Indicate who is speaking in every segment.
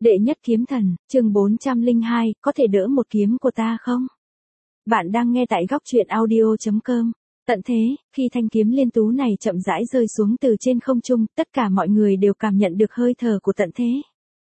Speaker 1: Đệ nhất kiếm thần, chương 402, có thể đỡ một kiếm của ta không? Bạn đang nghe tại góc truyện audio.com. Tận thế, khi thanh kiếm liên tú này chậm rãi rơi xuống từ trên không trung, tất cả mọi người đều cảm nhận được hơi thở của tận thế.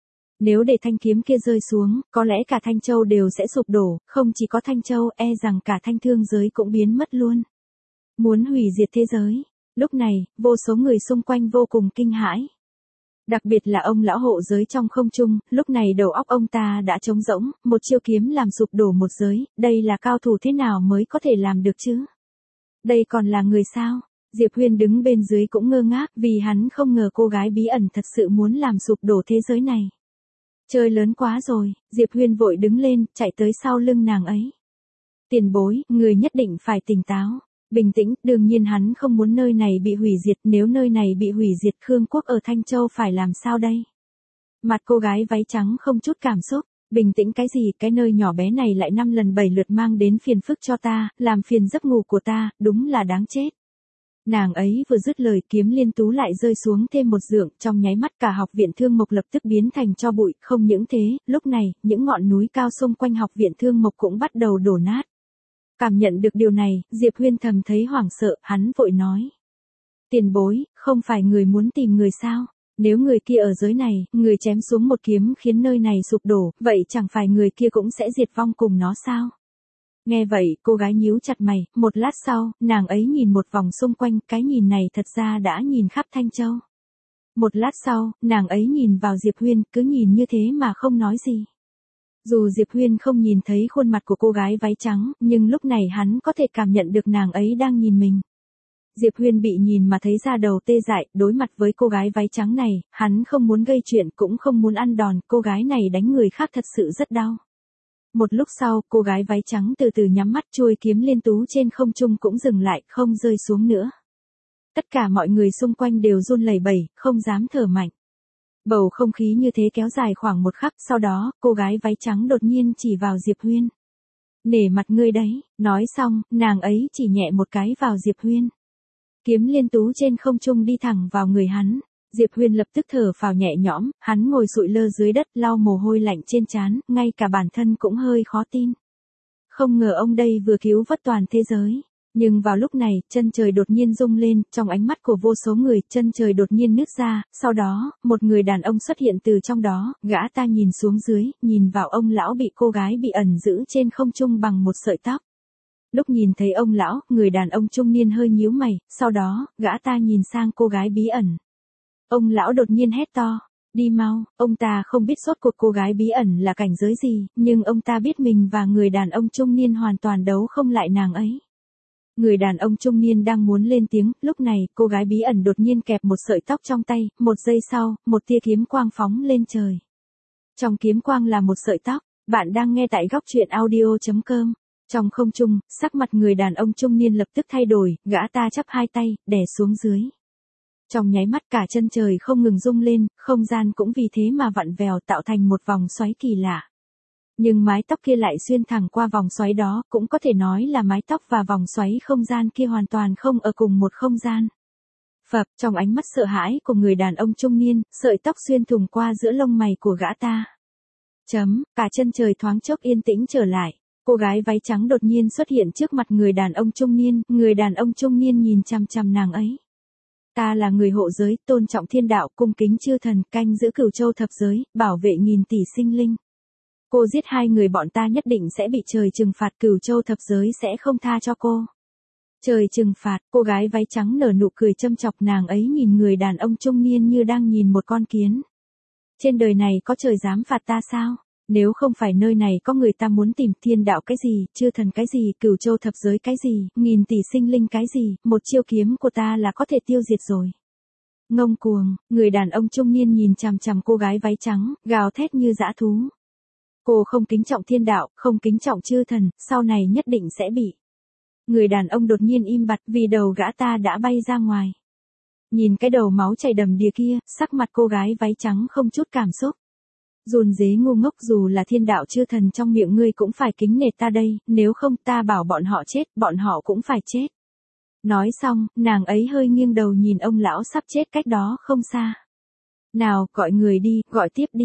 Speaker 1: Nếu để thanh kiếm kia rơi xuống, có lẽ cả Thanh Châu đều sẽ sụp đổ, không chỉ có Thanh Châu, e rằng cả thanh thương giới cũng biến mất luôn. Muốn hủy diệt thế giới. Lúc này, vô số người xung quanh vô cùng kinh hãi. Đặc biệt là ông lão hộ giới trong không trung, lúc này đầu óc ông ta đã trống rỗng, một chiêu kiếm làm sụp đổ một giới, đây là cao thủ thế nào mới có thể làm được chứ? Đây còn là người sao? Diệp Huyên đứng bên dưới cũng ngơ ngác vì hắn không ngờ cô gái bí ẩn thật sự muốn làm sụp đổ thế giới này. Chơi lớn quá rồi, Diệp Huyên vội đứng lên, chạy tới sau lưng nàng ấy. Tiền bối, người nhất định phải tỉnh táo. Bình tĩnh, đương nhiên hắn không muốn nơi này bị hủy diệt, nếu nơi này bị hủy diệt Khương Quốc ở Thanh Châu phải làm sao đây? Mặt cô gái váy trắng không chút cảm xúc, bình tĩnh cái gì, cái nơi nhỏ bé này lại 5 lần 7 lượt mang đến phiền phức cho ta, làm phiền giấc ngủ của ta, đúng là đáng chết. Nàng ấy vừa dứt lời kiếm liên tú lại rơi xuống thêm một dượng, trong nháy mắt cả học viện Thương Mộc lập tức biến thành tro bụi, không những thế, lúc này, những ngọn núi cao xung quanh học viện Thương Mộc cũng bắt đầu đổ nát. Cảm nhận được điều này, Diệp Huyên thầm thấy hoảng sợ, hắn vội nói. Tiền bối, không phải người muốn tìm người sao? Nếu người kia ở giới này, người chém xuống một kiếm khiến nơi này sụp đổ, vậy chẳng phải người kia cũng sẽ diệt vong cùng nó sao? Nghe vậy, cô gái nhíu chặt mày, một lát sau, nàng ấy nhìn một vòng xung quanh, cái nhìn này thật ra đã nhìn khắp Thanh Châu. Một lát sau, nàng ấy nhìn vào Diệp Huyên, cứ nhìn như thế mà không nói gì. Dù Diệp Huyên không nhìn thấy khuôn mặt của cô gái váy trắng, nhưng lúc này hắn có thể cảm nhận được nàng ấy đang nhìn mình. Diệp Huyên bị nhìn mà thấy da đầu tê dại, đối mặt với cô gái váy trắng này, hắn không muốn gây chuyện cũng không muốn ăn đòn, cô gái này đánh người khác thật sự rất đau. Một lúc sau, cô gái váy trắng từ từ nhắm mắt, chuôi kiếm liên tú trên không trung cũng dừng lại, không rơi xuống nữa. Tất cả mọi người xung quanh đều run lẩy bẩy, không dám thở mạnh. Bầu không khí như thế kéo dài khoảng một khắc, sau đó, cô gái váy trắng đột nhiên chỉ vào Diệp Huyên. Nể mặt ngươi đấy, nói xong, nàng ấy chỉ nhẹ một cái vào Diệp Huyên. Kiếm liên tú trên không trung đi thẳng vào người hắn. Diệp Huyên lập tức thở phào nhẹ nhõm, hắn ngồi sụi lơ dưới đất lau mồ hôi lạnh trên trán, ngay cả bản thân cũng hơi khó tin. Không ngờ ông đây vừa cứu vớt toàn thế giới. Nhưng vào lúc này, chân trời đột nhiên rung lên, trong ánh mắt của vô số người, chân trời đột nhiên nứt ra, sau đó, một người đàn ông xuất hiện từ trong đó, gã ta nhìn xuống dưới, nhìn vào ông lão bị cô gái bị ẩn giữ trên không trung bằng một sợi tóc. Lúc nhìn thấy ông lão, người đàn ông trung niên hơi nhíu mày, sau đó, gã ta nhìn sang cô gái bí ẩn. Ông lão đột nhiên hét to, đi mau, ông ta không biết rốt cuộc cô gái bí ẩn là cảnh giới gì, nhưng ông ta biết mình và người đàn ông trung niên hoàn toàn đấu không lại nàng ấy. Người đàn ông trung niên đang muốn lên tiếng, lúc này, cô gái bí ẩn đột nhiên kẹp một sợi tóc trong tay, một giây sau, một tia kiếm quang phóng lên trời. Trong kiếm quang là một sợi tóc, bạn đang nghe tại góc truyện audio.com. Trong không trung, sắc mặt người đàn ông trung niên lập tức thay đổi, gã ta chắp hai tay, đè xuống dưới. Trong nháy mắt cả chân trời không ngừng rung lên, không gian cũng vì thế mà vặn vẹo tạo thành một vòng xoáy kỳ lạ. Nhưng mái tóc kia lại xuyên thẳng qua vòng xoáy đó, cũng có thể nói là mái tóc và vòng xoáy không gian kia hoàn toàn không ở cùng một không gian. Phập, trong ánh mắt sợ hãi của người đàn ông trung niên, sợi tóc xuyên thủng qua giữa lông mày của gã ta. Cả chân trời thoáng chốc yên tĩnh trở lại. Cô gái váy trắng đột nhiên xuất hiện trước mặt người đàn ông trung niên nhìn chằm chằm nàng ấy. Ta là người hộ giới, tôn trọng thiên đạo, cung kính chư thần, canh giữ Cửu Châu thập giới, bảo vệ nghìn tỷ sinh linh. Cô giết hai người bọn ta nhất định sẽ bị trời trừng phạt, Cửu Châu thập giới sẽ không tha cho cô. Trời trừng phạt, cô gái váy trắng nở nụ cười châm chọc, nàng ấy nhìn người đàn ông trung niên như đang nhìn một con kiến. Trên đời này có trời dám phạt ta sao? Nếu không phải nơi này có người ta muốn tìm, thiên đạo cái gì, chư thần cái gì, Cửu Châu thập giới cái gì, nghìn tỷ sinh linh cái gì, một chiêu kiếm của ta là có thể tiêu diệt rồi. Ngông cuồng, người đàn ông trung niên nhìn chằm chằm cô gái váy trắng, gào thét như dã thú. Cô không kính trọng thiên đạo, không kính trọng chư thần, sau này nhất định sẽ bị. Người đàn ông đột nhiên im bặt vì đầu gã ta đã bay ra ngoài. Nhìn cái đầu máu chảy đầm đìa kia, sắc mặt cô gái váy trắng không chút cảm xúc. Run rế ngu ngốc, dù là thiên đạo chư thần trong miệng ngươi cũng phải kính nể ta đây, nếu không ta bảo bọn họ chết, bọn họ cũng phải chết. Nói xong, nàng ấy hơi nghiêng đầu nhìn ông lão sắp chết cách đó không xa. Nào, gọi người đi, gọi tiếp đi.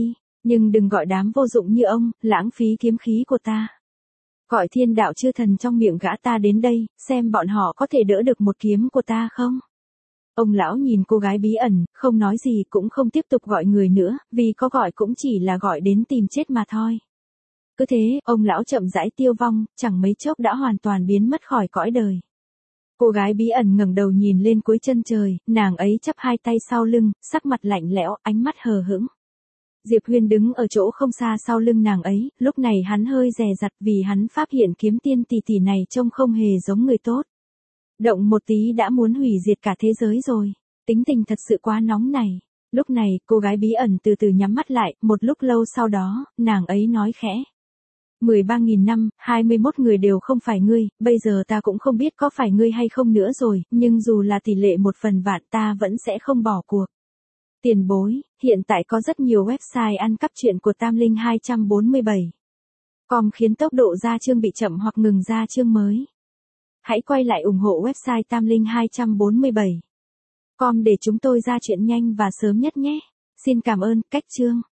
Speaker 1: Nhưng đừng gọi đám vô dụng như ông, lãng phí kiếm khí của ta. Gọi thiên đạo chư thần trong miệng gã ta đến đây, xem bọn họ có thể đỡ được một kiếm của ta không? Ông lão nhìn cô gái bí ẩn, không nói gì cũng không tiếp tục gọi người nữa, vì có gọi cũng chỉ là gọi đến tìm chết mà thôi. Cứ thế, ông lão chậm rãi tiêu vong, chẳng mấy chốc đã hoàn toàn biến mất khỏi cõi đời. Cô gái bí ẩn ngẩng đầu nhìn lên cuối chân trời, nàng ấy chắp hai tay sau lưng, sắc mặt lạnh lẽo, ánh mắt hờ hững. Diệp Huyên đứng ở chỗ không xa sau lưng nàng ấy, lúc này hắn hơi dè dặt vì hắn phát hiện kiếm tiên tỷ tỷ này trông không hề giống người tốt. Động một tí đã muốn hủy diệt cả thế giới rồi, tính tình thật sự quá nóng này. Lúc này, cô gái bí ẩn từ từ nhắm mắt lại, một lúc lâu sau đó, nàng ấy nói khẽ. 13.000 năm, 21 người đều không phải ngươi, bây giờ ta cũng không biết có phải ngươi hay không nữa rồi, nhưng dù là tỷ lệ 1/1000 ta vẫn sẽ không bỏ cuộc. Tiền bối, hiện tại có rất nhiều website ăn cắp truyện của Tam Linh 247. Com khiến tốc độ ra chương bị chậm hoặc ngừng ra chương mới. Hãy quay lại ủng hộ website Tam Linh 247. Com để chúng tôi ra chuyện nhanh và sớm nhất nhé. Xin cảm ơn, cách chương.